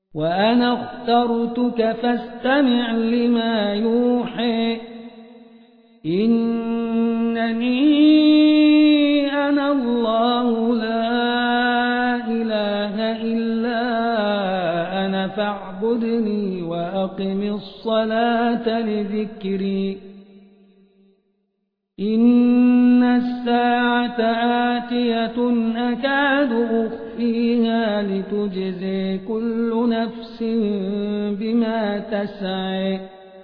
وأنا اخترتك فاستمع لما يوحى إنني أنا الله لا إله إلا أنا فاعبدني وأقم الصلاة لذكري إن الساعة آتية أكاد أخفيها لتجزي كل نفس بما تسعى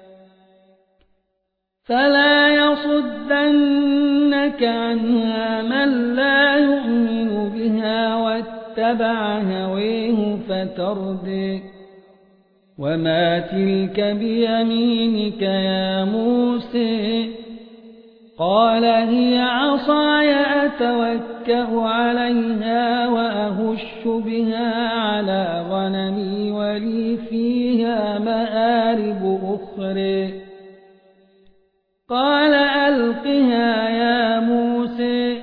فلا يصدنك عنها من لا يؤمن بها واتبع هويه فتردي وما تلك بيمينك يا موسى قال هي عصاي أتوكأ عليها وأهش بها على غنمي ولي فيها مآرب أخرى قال ألقها يا موسى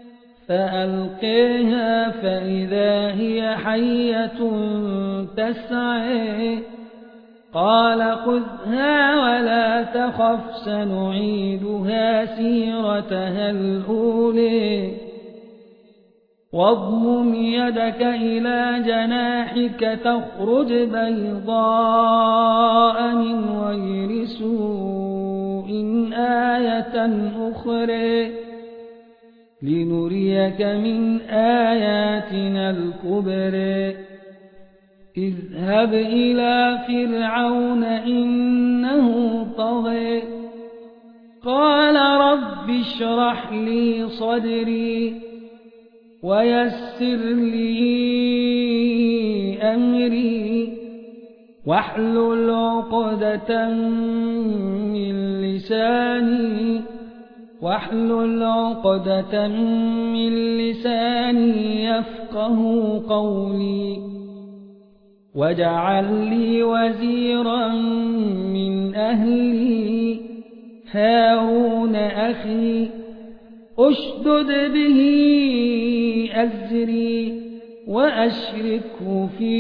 فألقيها فإذا هي حية تسعى قال خذها ولا تخف سنعيدها سيرتها الأولى واضمم يدك إلى جناحك تخرج بيضاء من غير سوء آية أخرى لنريك من آياتنا الكبرى اذهب إلى فرعون إنه طغى قال رب اشرح لي صدري ويسر لي أمري واحلل عقدة من لساني يفقه قولي واجعل لي وزيرا من أهلي هارون أخي أشدد به أزري وأشركه في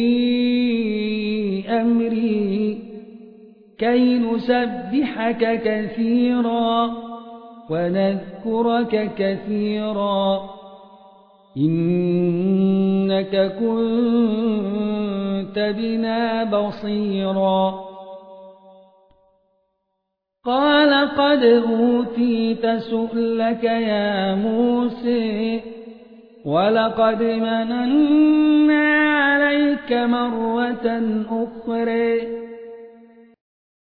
أمري كي نسبحك كثيرا ونذكرك كثيرا إنك كنت بنا بصيرا قال قد أوتيت سؤلك يا موسى ولقد مننا عليك مرة أخرى